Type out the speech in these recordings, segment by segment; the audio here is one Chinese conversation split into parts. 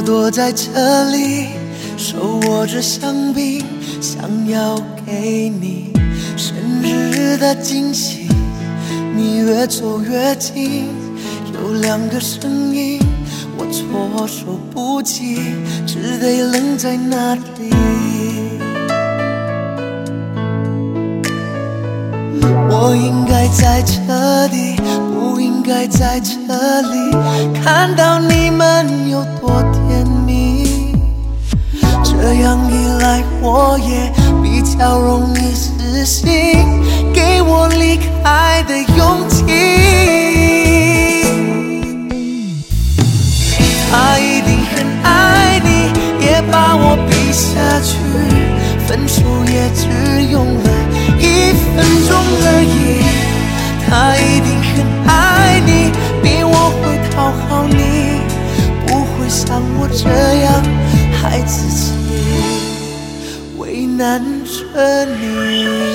躲在这里，手握着香槟，想要给你生日的惊喜。你越走越近，有两个声音，我措手不及，只得愣在那里。我应该在这里，不应该在这里，看到你们有多甜蜜。这样一来，我也比较容易死心，给我离开的勇气。他一定很爱你，也把我比下去，分手也只用了1分钟而已。他一定很爱你，比我会讨好你，不会像我这样害自己，为难着你。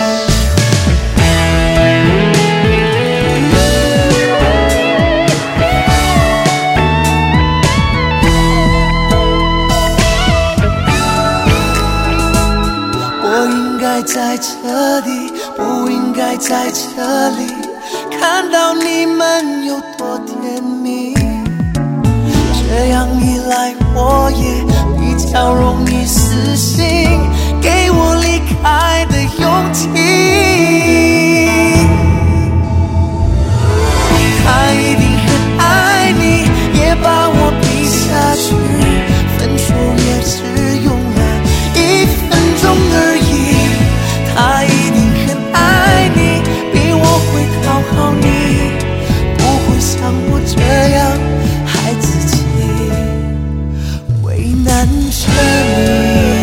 我应该在这里，不应该在这里，看到你们有多甜蜜。这样一来，我也比较容易死心，给我离开的勇气。他一定很爱你，也把我比下去，分手也只用了1分钟而已。他一定很爱你，比我会讨好你，不会像我这样害自己，为难着你。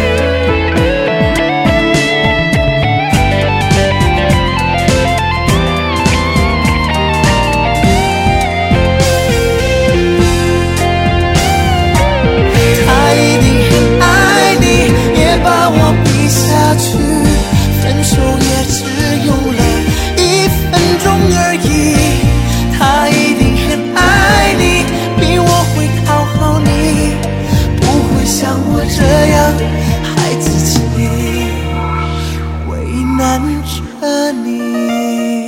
他一定很爱你，也把我比下去，分手也只用了1分钟而已。他一定很爱你，比我会讨好你，不会像我这样害自己，为难着你。